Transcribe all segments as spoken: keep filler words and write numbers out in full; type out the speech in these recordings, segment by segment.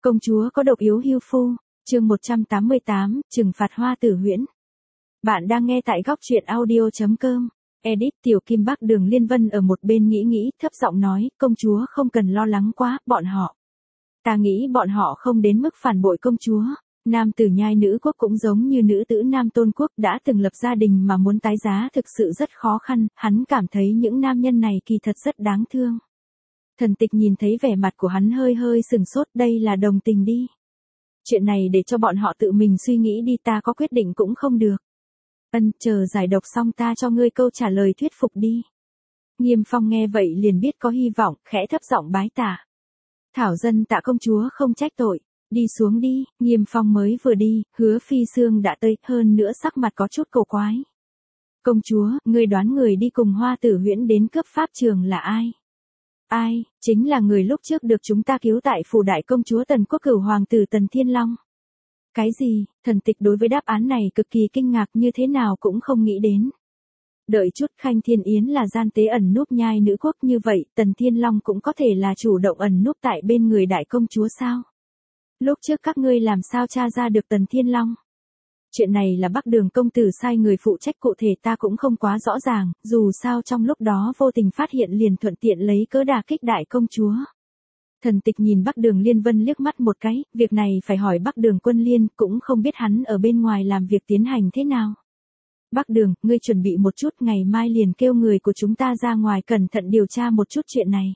Công chúa có độc yếu hưu phu, chương một trăm tám mươi tám, trừng phạt Hoa Tử Huyễn. Bạn đang nghe tại góc truyện audio chấm com. Edit Tiểu Kim Bắc Đường Liên Vân ở một bên nghĩ nghĩ, thấp giọng nói, công chúa không cần lo lắng quá, bọn họ. Ta nghĩ bọn họ không đến mức phản bội công chúa. Nam tử nhai nữ quốc cũng giống như nữ tử Nam Tôn quốc đã từng lập gia đình mà muốn tái giá thực sự rất khó khăn, hắn cảm thấy những nam nhân này kỳ thật rất đáng thương. Thần Tịch nhìn thấy vẻ mặt của hắn hơi hơi sừng sốt, đây là đồng tình đi. Chuyện này để cho bọn họ tự mình suy nghĩ đi, ta có quyết định cũng không được. Ân, chờ giải độc xong ta cho ngươi câu trả lời thuyết phục đi. Nghiêm Phong nghe vậy liền biết có hy vọng, khẽ thấp giọng bái tạ. Thảo dân tạ công chúa không trách tội, đi xuống đi. Nghiêm Phong mới vừa đi, Hứa Phi Sương đã tới, hơn nữa sắc mặt có chút cổ quái. Công chúa, ngươi đoán người đi cùng Hoa Tử Huyễn đến cướp pháp trường là ai? Ai, chính là người lúc trước được chúng ta cứu tại phủ đại công chúa Tần Quốc Cửu hoàng tử Tần Thiên Long. Cái gì? Thần Tịch đối với đáp án này cực kỳ kinh ngạc, như thế nào cũng không nghĩ đến. Đợi chút, Khanh Thiên Yến là gian tế ẩn núp nhai nữ quốc, như vậy Tần Thiên Long cũng có thể là chủ động ẩn núp tại bên người đại công chúa sao? Lúc trước các ngươi làm sao tra ra được Tần Thiên Long? Chuyện này là Bắc Đường công tử sai người phụ trách, cụ thể ta cũng không quá rõ ràng, dù sao trong lúc đó vô tình phát hiện liền thuận tiện lấy cớ đả kích đại công chúa. Thần Tịch nhìn Bắc Đường Liên Vân liếc mắt một cái, việc này phải hỏi Bắc Đường Quân Liên, cũng không biết hắn ở bên ngoài làm việc tiến hành thế nào. Bắc Đường, ngươi chuẩn bị một chút, ngày mai liền kêu người của chúng ta ra ngoài cẩn thận điều tra một chút chuyện này.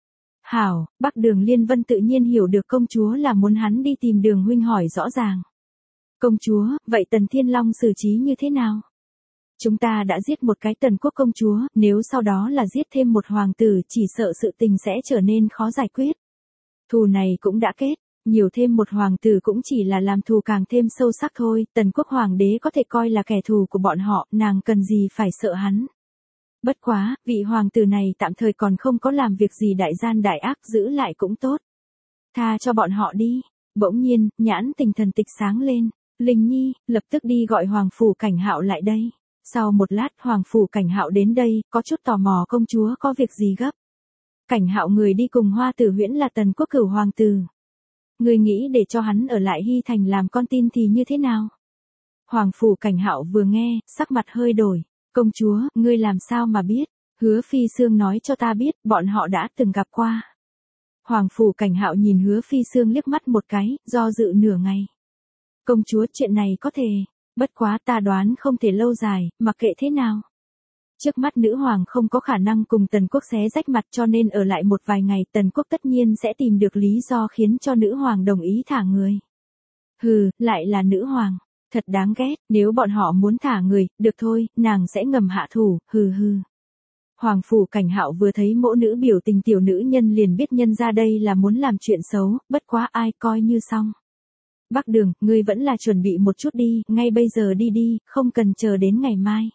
Hảo, Bắc Đường Liên Vân tự nhiên hiểu được công chúa là muốn hắn đi tìm Đường huynh hỏi rõ ràng. Công chúa, vậy Tần Thiên Long xử trí như thế nào? Chúng ta đã giết một cái Tần Quốc công chúa, nếu sau đó là giết thêm một hoàng tử, chỉ sợ sự tình sẽ trở nên khó giải quyết. Thù này cũng đã kết, nhiều thêm một hoàng tử cũng chỉ là làm thù càng thêm sâu sắc thôi, Tần Quốc hoàng đế có thể coi là kẻ thù của bọn họ, nàng cần gì phải sợ hắn. Bất quá, vị hoàng tử này tạm thời còn không có làm việc gì đại gian đại ác, giữ lại cũng tốt. Tha cho bọn họ đi. Bỗng nhiên, nhãn tình Thần Tịch sáng lên. Linh Nhi, lập tức đi gọi Hoàng Phủ Cảnh Hạo lại đây. Sau một lát Hoàng Phủ Cảnh Hạo đến đây, có chút tò mò công chúa có việc gì gấp. Cảnh Hạo người đi cùng Hoa Tử Huyễn là Tần Quốc Cửu hoàng tử. Người nghĩ để cho hắn ở lại Hy Thành làm con tin thì như thế nào? Hoàng Phủ Cảnh Hạo vừa nghe, sắc mặt hơi đổi. Công chúa, ngươi làm sao mà biết? Hứa Phi Sương nói cho ta biết, bọn họ đã từng gặp qua. Hoàng Phủ Cảnh Hạo nhìn Hứa Phi Sương liếc mắt một cái, do dự nửa ngày. Công chúa, chuyện này có thể, bất quá ta đoán không thể lâu dài, mặc kệ thế nào. Trước mắt nữ hoàng không có khả năng cùng Tần Quốc xé rách mặt, cho nên ở lại một vài ngày Tần Quốc tất nhiên sẽ tìm được lý do khiến cho nữ hoàng đồng ý thả người. Hừ, lại là nữ hoàng, thật đáng ghét, nếu bọn họ muốn thả người, được thôi, nàng sẽ ngầm hạ thủ, hừ hừ. Hoàng Phủ Cảnh Hạo vừa thấy mẫu nữ biểu tình tiểu nữ nhân liền biết nhân ra đây là muốn làm chuyện xấu, bất quá ai coi như xong. Bắc Đường, ngươi vẫn là chuẩn bị một chút đi, ngay bây giờ đi đi, không cần chờ đến ngày mai.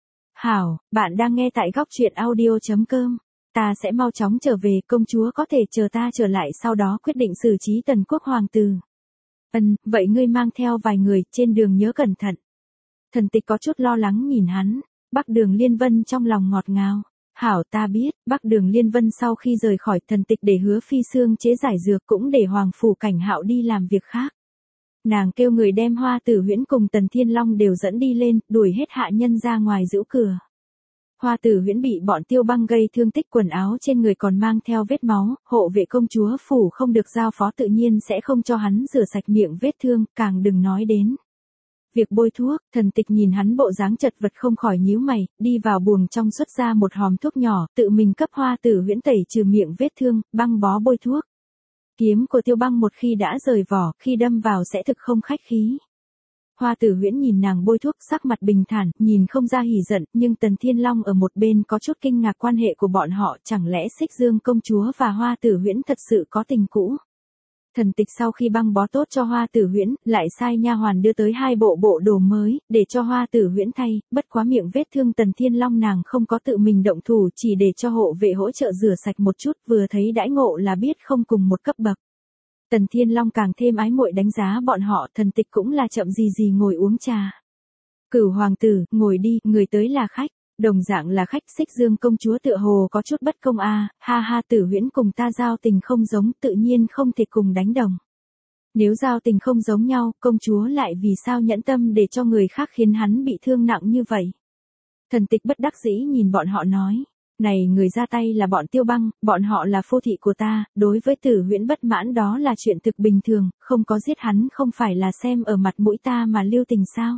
Hảo, bạn đang nghe tại góc truyện audio chấm com. Ta sẽ mau chóng trở về, công chúa có thể chờ ta trở lại sau đó quyết định xử trí Tần Quốc hoàng tử. Ừm, vậy ngươi mang theo vài người, trên đường nhớ cẩn thận. Thần Tịch có chút lo lắng nhìn hắn, Bắc Đường Liên Vân trong lòng ngọt ngào. Hảo, ta biết. Bắc Đường Liên Vân sau khi rời khỏi Thần Tịch để Hứa Phi Sương chế giải dược, cũng để Hoàng Phủ Cảnh Hạo đi làm việc khác. Nàng kêu người đem Hoa Tử Huyễn cùng Tần Thiên Long đều dẫn đi lên, đuổi hết hạ nhân ra ngoài giữ cửa. Hoa Tử Huyễn bị bọn Tiêu Băng gây thương tích, quần áo trên người còn mang theo vết máu, hộ vệ công chúa phủ không được giao phó tự nhiên sẽ không cho hắn rửa sạch miệng vết thương, càng đừng nói đến việc bôi thuốc. Thần Tịch nhìn hắn bộ dáng chật vật không khỏi nhíu mày, đi vào buồng trong xuất ra một hòm thuốc nhỏ, tự mình cấp Hoa Tử Huyễn tẩy trừ miệng vết thương, băng bó bôi thuốc. Kiếm của Tiêu Băng một khi đã rời vỏ, khi đâm vào sẽ thực không khách khí. Hoa Tử Huyễn nhìn nàng bôi thuốc, sắc mặt bình thản, nhìn không ra hỉ giận, nhưng Tần Thiên Long ở một bên có chút kinh ngạc quan hệ của bọn họ, chẳng lẽ Xích Dương công chúa và Hoa Tử Huyễn thật sự có tình cũ. Thần Tịch sau khi băng bó tốt cho Hoa Tử Huyễn, lại sai nha hoàn đưa tới hai bộ bộ đồ mới, để cho Hoa Tử Huyễn thay, bất quá miệng vết thương Tần Thiên Long nàng không có tự mình động thủ, chỉ để cho hộ vệ hỗ trợ rửa sạch một chút, vừa thấy đãi ngộ là biết không cùng một cấp bậc. Tần Thiên Long càng thêm ái muội đánh giá bọn họ, Thần Tịch cũng là chậm gì gì ngồi uống trà. Cửu hoàng tử, ngồi đi, người tới là khách. Đồng dạng là khách, Xích Dương công chúa tựa hồ có chút bất công a, à, ha ha Tử Huyễn cùng ta giao tình không giống, tự nhiên không thể cùng đánh đồng. Nếu giao tình không giống nhau, công chúa lại vì sao nhẫn tâm để cho người khác khiến hắn bị thương nặng như vậy? Thần tịch bất đắc dĩ nhìn bọn họ nói. Này, người ra tay là bọn Tiêu Băng, bọn họ là phu thị của ta, đối với Tử Huyễn bất mãn đó là chuyện thực bình thường, không có giết hắn không phải là xem ở mặt mũi ta mà lưu tình sao?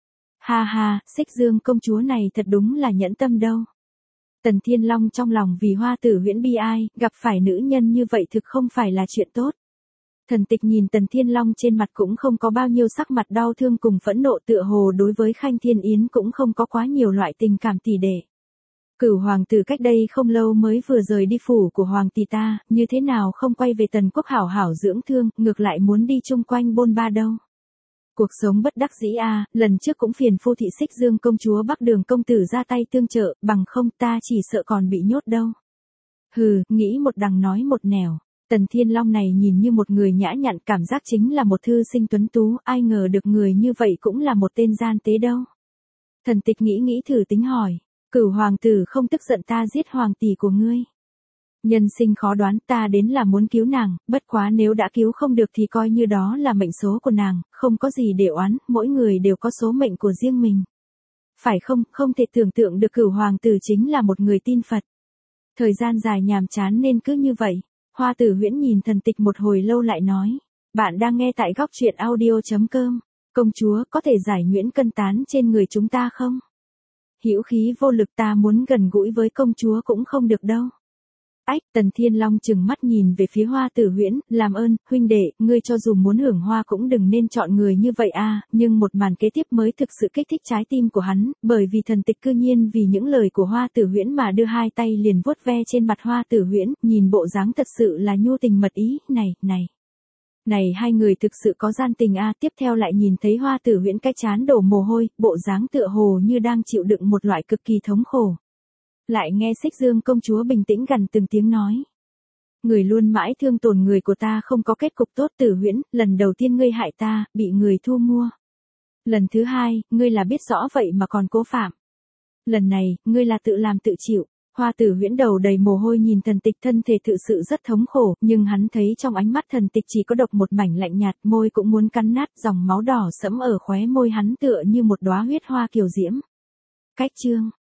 Ha ha, Xích Dương công chúa này thật đúng là nhẫn tâm đâu. Tần Thiên Long trong lòng vì Hoa Tử Huyễn bi ai, gặp phải nữ nhân như vậy thực không phải là chuyện tốt. Thần tịch nhìn Tần Thiên Long trên mặt cũng không có bao nhiêu sắc mặt đau thương cùng phẫn nộ, tựa hồ đối với Khanh Thiên Yến cũng không có quá nhiều loại tình cảm tỷ đệ. Cửu hoàng tử cách đây không lâu mới vừa rời đi phủ của hoàng tỷ ta, như thế nào không quay về Tần quốc hảo hảo dưỡng thương, ngược lại muốn đi chung quanh bôn ba đâu. Cuộc sống bất đắc dĩ a, à, lần trước cũng phiền phu thị Xích Dương công chúa Bắc Đường công tử ra tay tương trợ, bằng không ta chỉ sợ còn bị nhốt đâu. Hừ, nghĩ một đằng nói một nẻo. Tần Thiên Long này nhìn như một người nhã nhặn, cảm giác chính là một thư sinh tuấn tú, ai ngờ được người như vậy cũng là một tên gian tế đâu. Thần tịch nghĩ nghĩ thử tính hỏi, Cửu hoàng tử không tức giận ta giết hoàng tỷ của ngươi? Nhân sinh khó đoán, ta đến là muốn cứu nàng, bất quá nếu đã cứu không được thì coi như đó là mệnh số của nàng, không có gì để oán, mỗi người đều có số mệnh của riêng mình. Phải không, không thể tưởng tượng được Cửu hoàng tử chính là một người tin Phật. Thời gian dài nhàm chán nên cứ như vậy. Hoa Tử Huyễn nhìn thần tịch một hồi lâu lại nói, bạn đang nghe tại góc truyện audio chấm com, công chúa có thể giải nhuyễn cân tán trên người chúng ta không? Hữu khí vô lực, ta muốn gần gũi với công chúa cũng không được đâu. Ách, Tần Thiên Long chừng mắt nhìn về phía Hoa Tử Huyễn, làm ơn, huynh đệ, ngươi cho dù muốn hưởng hoa cũng đừng nên chọn người như vậy a. Nhưng một màn kế tiếp mới thực sự kích thích trái tim của hắn, bởi vì thần tịch cư nhiên vì những lời của Hoa Tử Huyễn mà đưa hai tay liền vuốt ve trên mặt Hoa Tử Huyễn, nhìn bộ dáng thật sự là nhu tình mật ý, này, này. Này, hai người thực sự có gian tình a. Tiếp theo lại nhìn thấy Hoa Tử Huyễn cái trán đổ mồ hôi, bộ dáng tựa hồ như đang chịu đựng một loại cực kỳ thống khổ. Lại nghe Xích Dương công chúa bình tĩnh gần từng tiếng nói. Người luôn mãi thương tổn người của ta không có kết cục tốt. Tử Huyễn, lần đầu tiên ngươi hại ta, bị người thu mua. Lần thứ hai, ngươi là biết rõ vậy mà còn cố phạm. Lần này, ngươi là tự làm tự chịu. Hoa Tử Huyễn đầu đầy mồ hôi nhìn thần tịch, thân thể thực sự rất thống khổ, nhưng hắn thấy trong ánh mắt thần tịch chỉ có độc một mảnh lạnh nhạt, môi cũng muốn cắn nát, dòng máu đỏ sẫm ở khóe môi hắn tựa như một đóa huyết hoa kiều diễm. Cách chương